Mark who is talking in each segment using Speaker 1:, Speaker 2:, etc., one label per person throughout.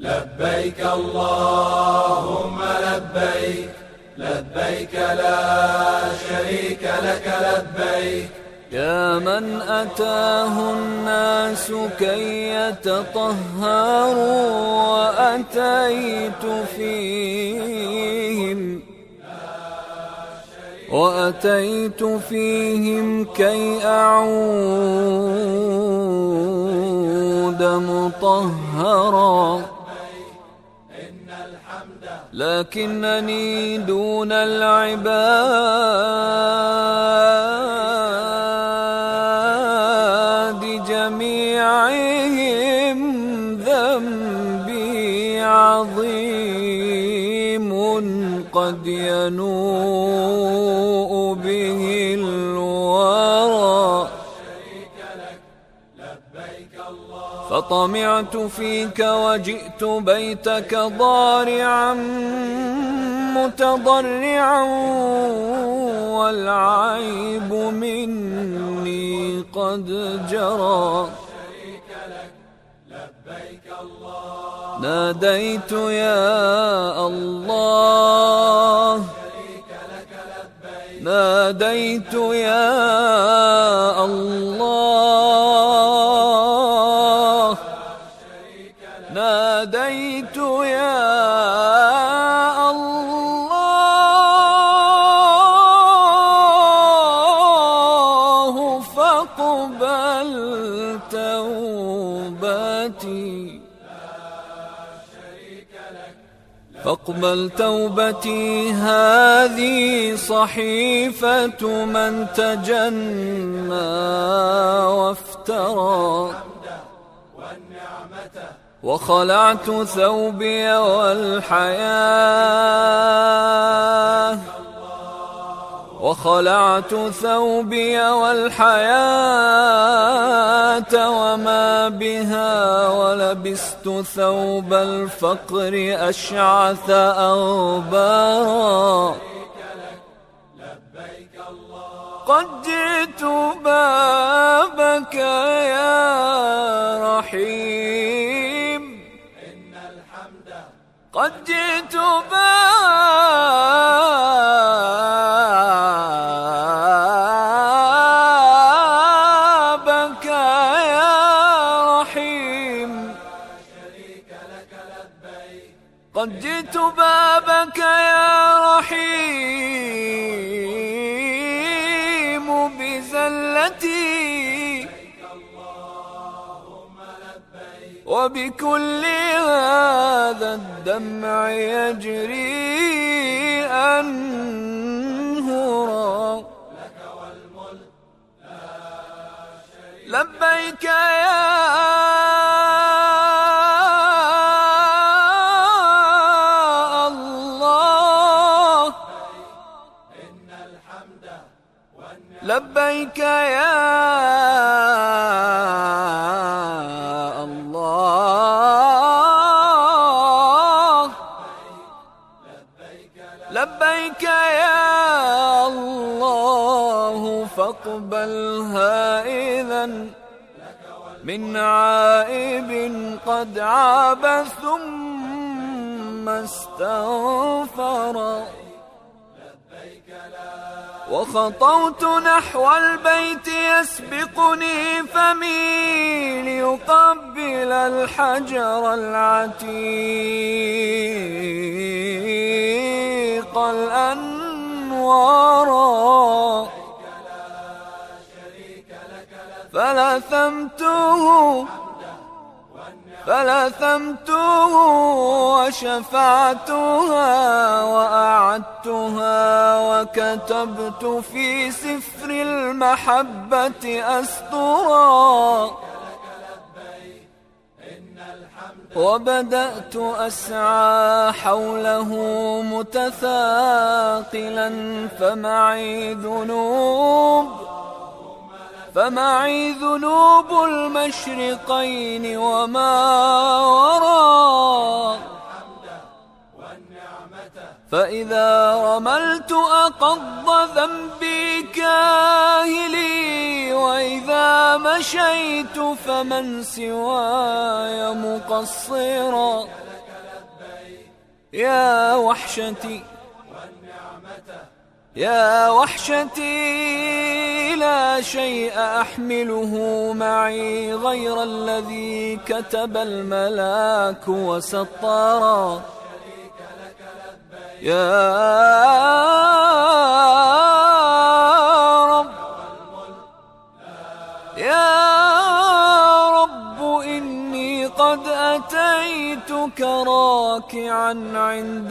Speaker 1: لبيك اللهم لبيك، لبيك لا شريك لك لبيك.
Speaker 2: يا من أتاه الناس كي يتطهروا وأتيت فيهم كي أعود مطهرا، لكنني دون العباد جميعهم ذنبي عظيم قد ينوء به الورى. فطمعت فيك وجئت بيتك ضارعا متضرعا، والعيب مني قد جرى. ناديت يا الله، ناديت يا الله، ناديت يا الله، فاقبل توبتي، فاقبل توبتي. هذه صحيفة من تجنى وافترى، وخلعت ثوبي والحياة، وخلعت ثوبي والحياة وما بها، ولبست ثوب الفقر أشعث أغبارا. قد جئت بابك يا رحيم، قد جئت بابك يا رحيم، قد جئت بابك يا رحيم بزلتي، وبكل هذا الدمع يجري أنهرا. لبيك يا الله، لبيك يا الله، لبيك يا الله، فاقبلها إذن من عائب قد عاب ثم استغفر. وخطوت نحو البيت يسبقني فمي ليقبل الحجر العتيق الأنوار، فلثمته وشفعتها وأعدتها، وكتبت في سفر المحبة أسطرا. وبدأت أسعى حوله متثاقلا، فمعي ذنوب المشرقين وما وراء. فإذا رملت أقض ذنبي كاهلي، وإذا مشيت فمن سواي مقصرا. يا وحشتي يا وحشتي لا شيء أحمله معي غير الذي كتب الملاك وسطرا. يا رب إني قد أتيتك راكعا عند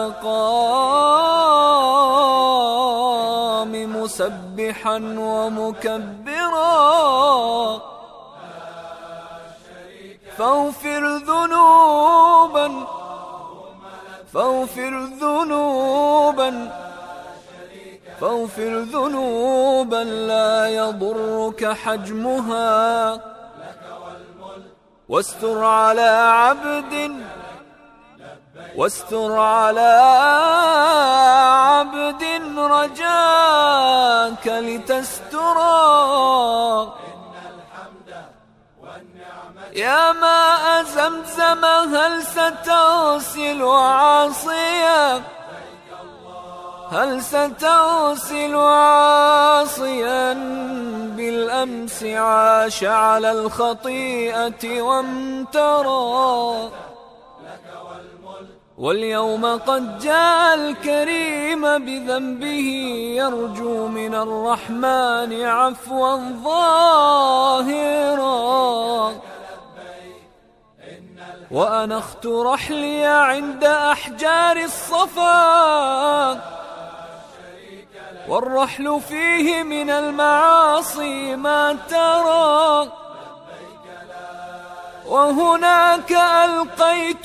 Speaker 2: المقام مسبحا ومكبرا. فاغفر ذنوبا لا يضرك حجمها. واستر على عبد رجاك لتسترا. يا ماء زمزم هل ستغسل عاصيا بالأمس عاش على الخطيئة وامترى. واليوم قد جاء الكريم بذنبه يرجو من الرحمن عفوا ظاهرا. وأنخت رحلي عند أحجار الصفا والرحل فيه من المعاصي ما ترى. وهناك ألقيت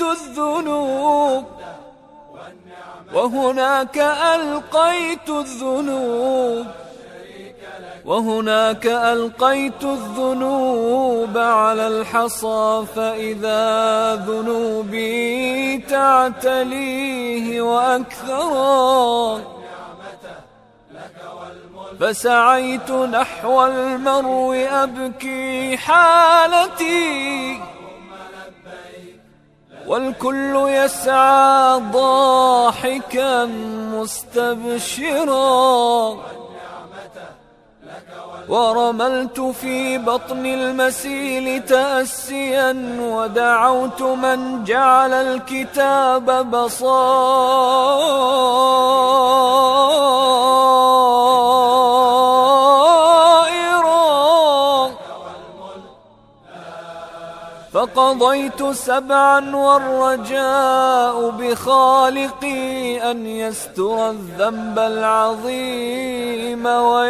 Speaker 2: الذنوب على الحصى فإذا ذنوبي تعتليه وأكثرا. فسعيت نحو المرو أبكي حالتي والكل يسعى ضاحكا مستبشرا. ورملت في بطن المسيل تأسيا ودعوت من جعل الكتاب بصائرا. فقضيت 7 والرجاء بخالقي أن يستر الذنب العظيم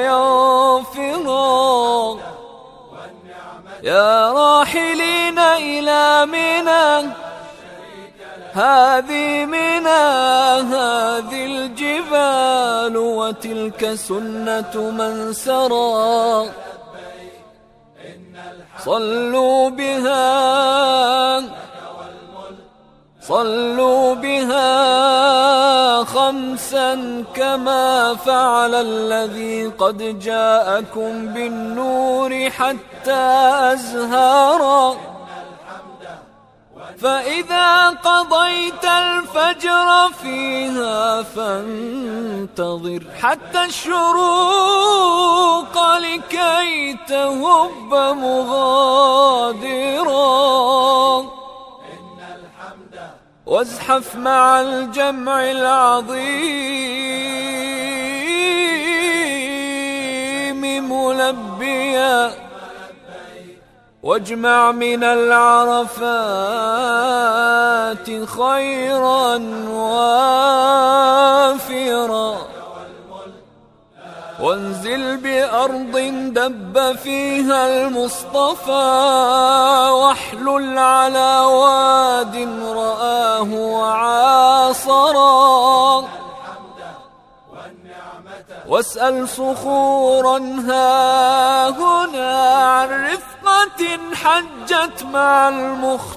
Speaker 2: ويغفرا. يا راحلين إلى منى هذه الجبال وتلك سنة من سرى. صلوا بها 5 كما فعل الذي قد جاءكم بالنور حتى أزهارا. فإذا قضيت الفجر فيها فانتظر حتى الشروق لكي تهب مغادرا. وازحف مع الجمع العظيم ملبيا واجمع من العرفات خيرا وافرا. وانزل بأرض دب فيها المصطفى واحلل على واد رآه وعاصرا. واسأل صخورا هاهنا عن رفقة حجت مع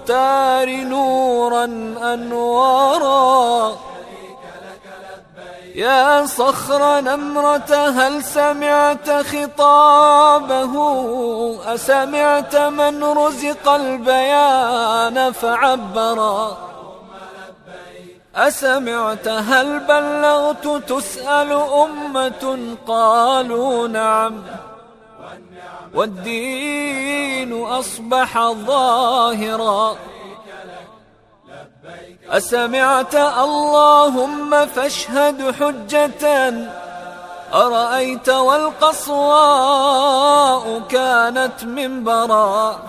Speaker 2: المختار نورا أنوارا. يا صخر نمرة هل سمعت خطابه؟ أسمعت من رزق البيان فعبرا؟ أسمعت هل بلغت تسأل أمة؟ قالوا نعم، والدين أصبح ظاهرا. أسمعت اللهم فاشهد حجة؟ أرأيت والقصواء كانت منبرا؟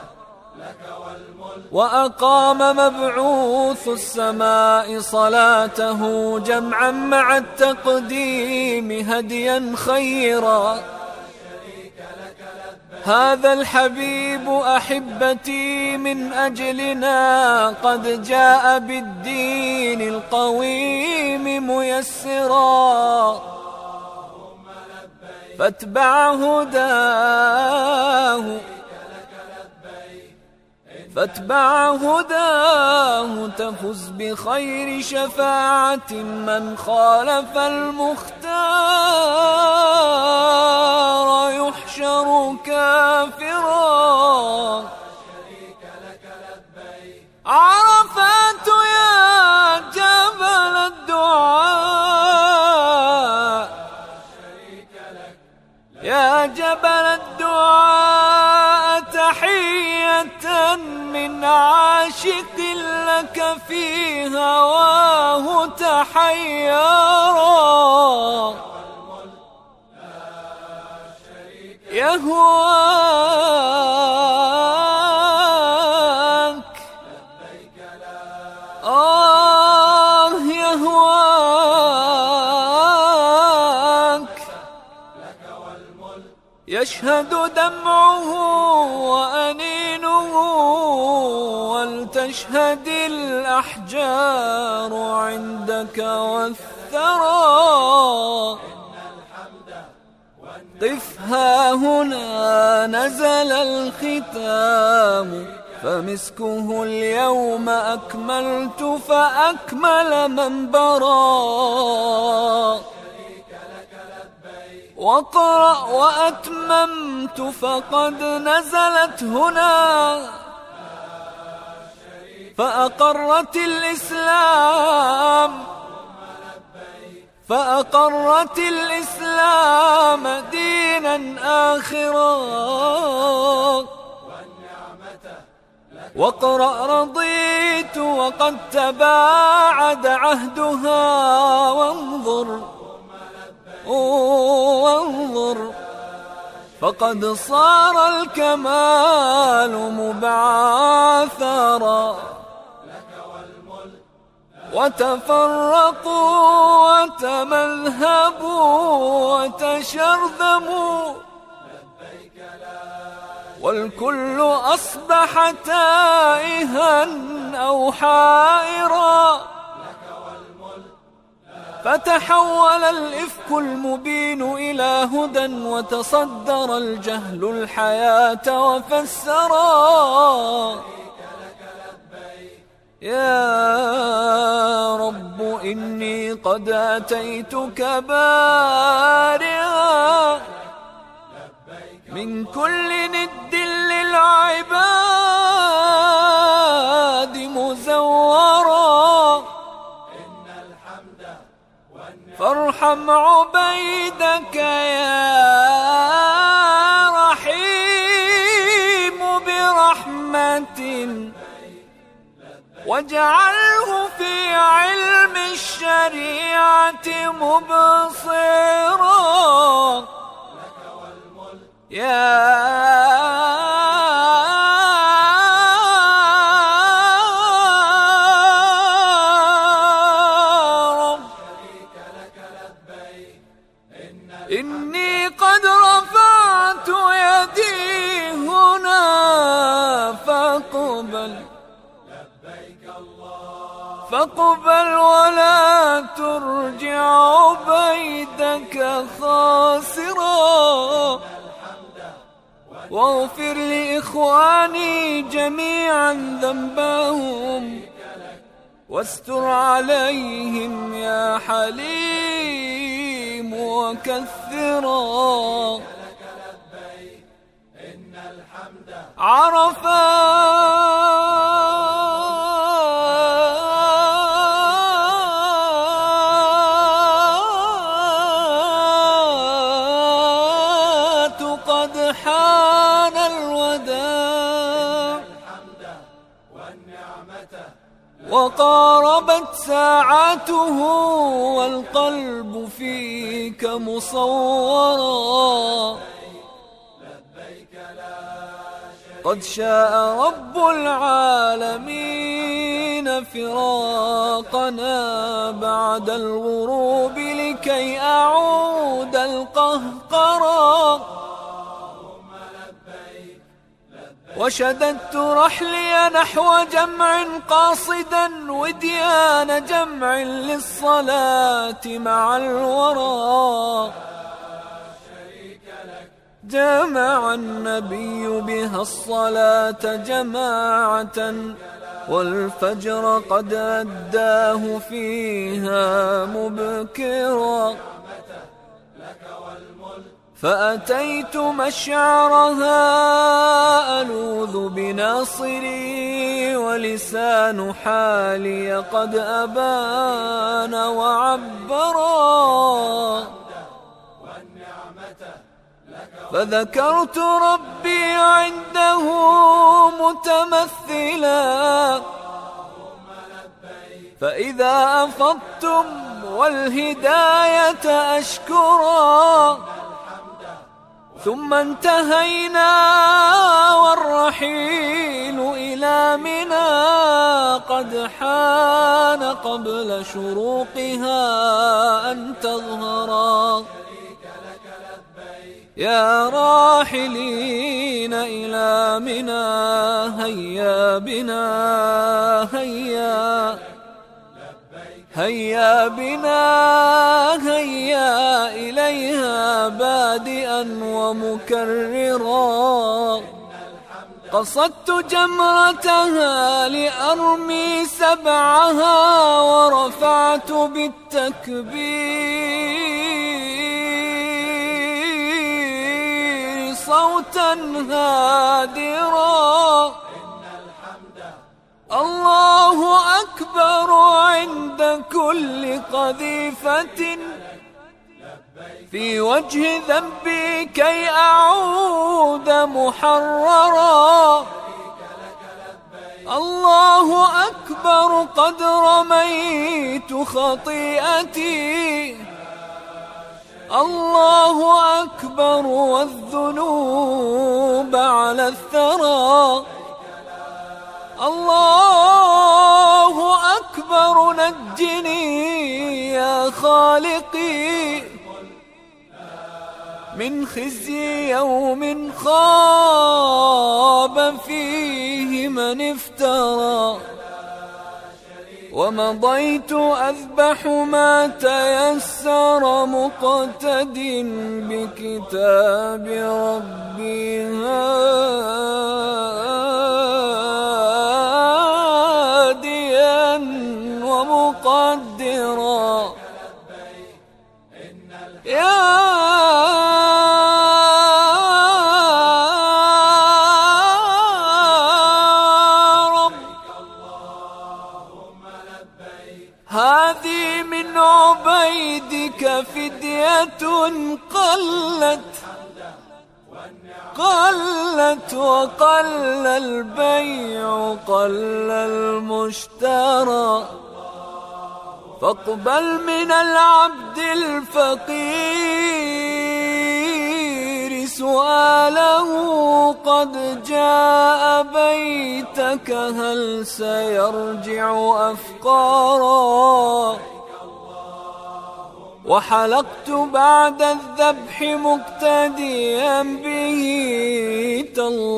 Speaker 2: وأقام مبعوث السماء صلاته جمعا مع التقديم هديا خيرا. هذا الحبيب أحبتي من أجلنا قد جاء بالدين القويم ميسرا، فاتبع هداه تفز بخير شفاعة. من خالف المختار يحشر كافرا. عرفات يا جبل الدعاء، يا جبل الدعاء تحية من عاشق لك في هواه تحيرا. يهواك يهواك يشهد دمعه وأنينه، ولتشهد الأحجار عندك والثرى. قف ها هنا نزل الختام، فمسكه اليوم أكملت فأكمل منبرا. واقرأ وأتممت فقد نزلت هنا، فأقرت الإسلام دينا آخرا. واقرأ رضيت وقد تباعد عهدها، وانظر فقد صار الكمال مبعثرا. وتفرقوا وتمذهبوا وتشرذموا، والكل أصبح تائها أو حائرا. فتحول الإفك المبين إلى هدى، وتصدر الجهل الحياة وفسرا. يا رب إني قد أتيتك بارئا من كل ند للعباد مزورا. فارحم عبيدك يا رحيم برحمة، واجعله في علم الشريعة مبصرا. يا رب إني قد رفعت يدي هنا، فاقبل ولا ترجع عبيدك خاسرا. واغفر لإخواني جميعا ذنبهم، واستر عليهم يا حليم وكثرا. عرفات قد حان الوداع وقاربت ساعته والقلب فيك مصورا. قد شاء رب العالمين فراقنا بعد الغروب لكي أعود القهقرا. وشددت رحلي نحو جمع قاصدا وديان جمع للصلاة مع الورى. جمع النبي بها الصلاة جماعة والفجر قد أداه فيها مبكرا. فأتيت مشعرها ألوذ بناصري ولسان حالي قد أبان وعبرا. فذكرت ربي عنده متمثلا. فإذا أفضتم والهداية أشكرا. ثم انتهينا والرحيل إلى منى قد حان قبل شروقها أن تظهرا. يا راحلين إلى منى هيا بنا هيا هيا بنا هيا إليها بادئا ومكررا. قصدت جمرتها لأرمي سبعها ورفعت بالتكبير صوتا هادرا. الله أكبر عند كل قذيفة في وجه ذنبي كي أعود محررا. الله أكبر قد رميت خطيئتي. الله أكبر والذنوب على الثرى. الله أكبر نجني يا خالقي من خزي يوم خاب فيه من افترى. ومضيت أذبح ما تيسر مقتد بكتاب ربي هاديا ومقدرا. يا هذه من عبيدك فدية قلت وقل البيع قل المشترى. فاقبل من العبد الفقير سؤاله قد جاء بيتك هل سيرجع أفقارا. وحلقت بعد الذبح مقتديا به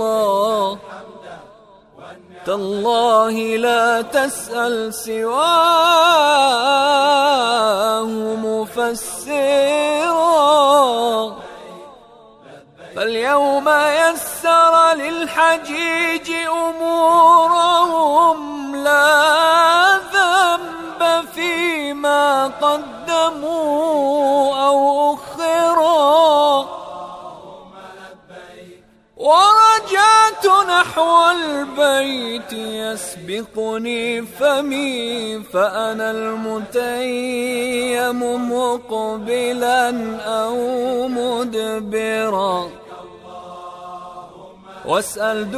Speaker 2: تالله لا تسأل سواه مفسرا. فاليوم يسر للحجيج أمورهم لا قدموا أو أخرا، ورجعت نحو البيت يسبقني فمي، فأنا المتيم مقبلا أو مدبرا، واسأل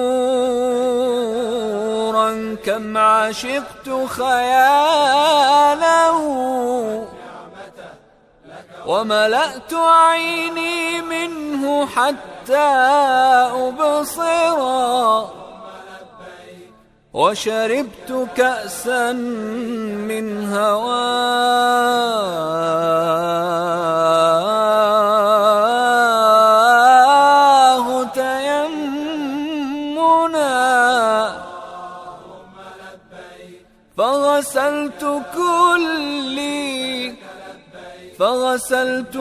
Speaker 2: دهورا كم عشقت خياله، وملأت عيني منه حتى أبصرا، وشربت كأسا من هواه تيمنا، فغسلت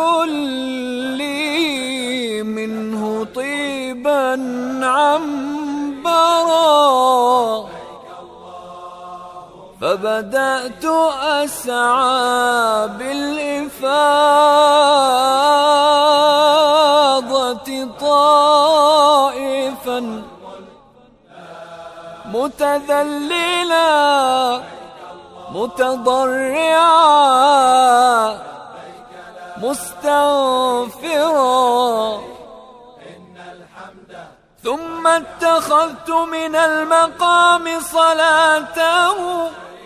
Speaker 2: كلي منه طيبا عنبرا، فبدأت أسعى بالإفاضة طائفا متذللا متضرعا مستغفرا، ثم اتخذت من المقام صلاته،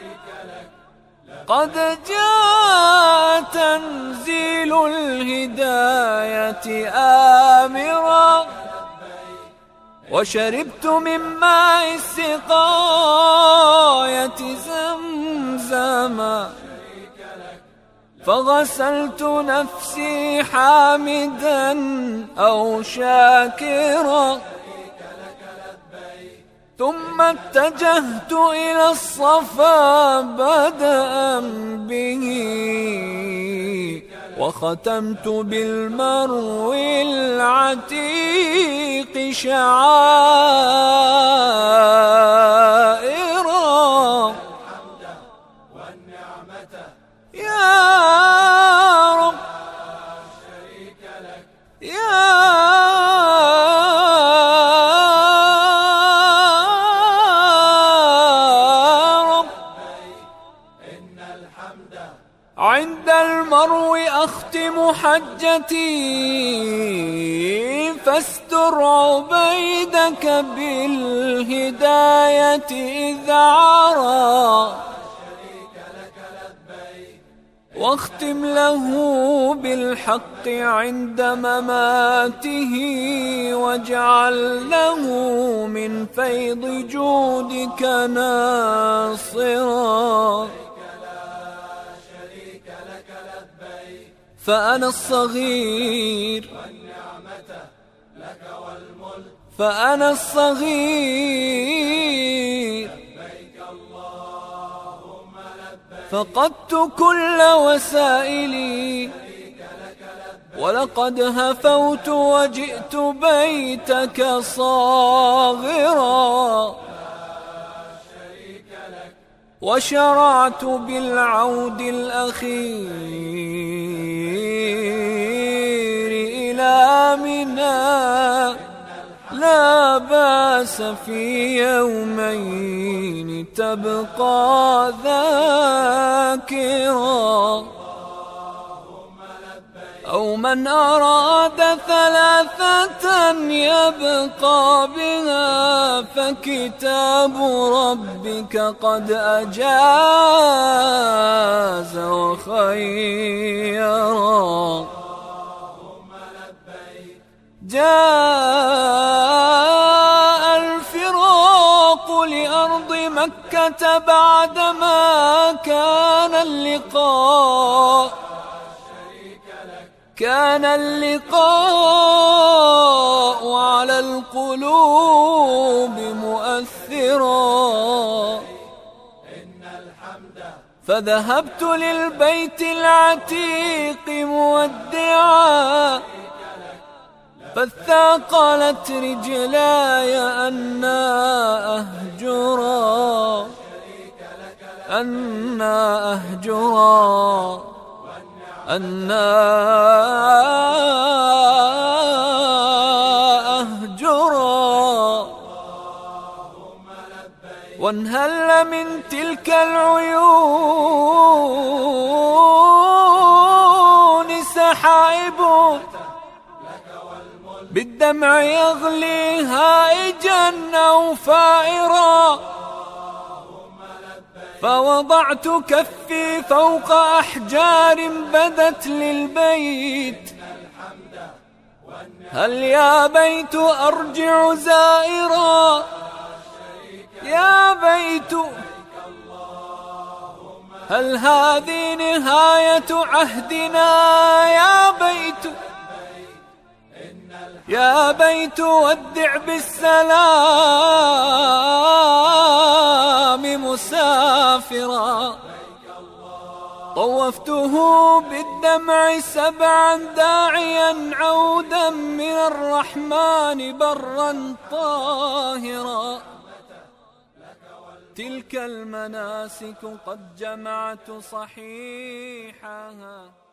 Speaker 2: قد جاء تنزيل الهداية آمرا، وشربت من ماء السقاية زمزما، فغسلت نفسي حامدا أو شاكرا، ثم اتجهت إلى الصفا بدءا به، وختمت بالمرو العتيق شعائرا. يا رب يا رب، عند المرو أختم حجتي، فاستر عبيدك بالهداية إذ عرى، واختم له بالحق عند مماته، واجعل له من فيض جودك ناصرا. فأنا الصغير فأنا الصغير، فقدت كل وسائلي، ولقد هفوت وجئت بيتك صاغرا، وشرعت بالعود الأخير إلى منى، لا بأس في يومين تبقى ذاكرا، أو من أراد ثلاثة يبقى بها، فكتاب ربك قد أجاز وخيرا. جاء الفراق لأرض مكة بعدما كان اللقاء على القلوب مؤثرا، فذهبت للبيت العتيق مودعا، فاثاقلت رجلاي أن أهجرا أنا أهجرا وانهل من تلك العيون سحائب بالدمع يغلي هائجا أو فائرا، فوضعت كفي فوق أحجار بدت للبيت، هل يا بيت أرجع زائرا، يا بيت هل هذه نهاية عهدنا، يا بيت يا بيت ودع بالسلام مسافرا. طوفته بالدمع 7 داعيا عودا من الرحمن برا طاهرا. تلك المناسك قد جمعت صحيحها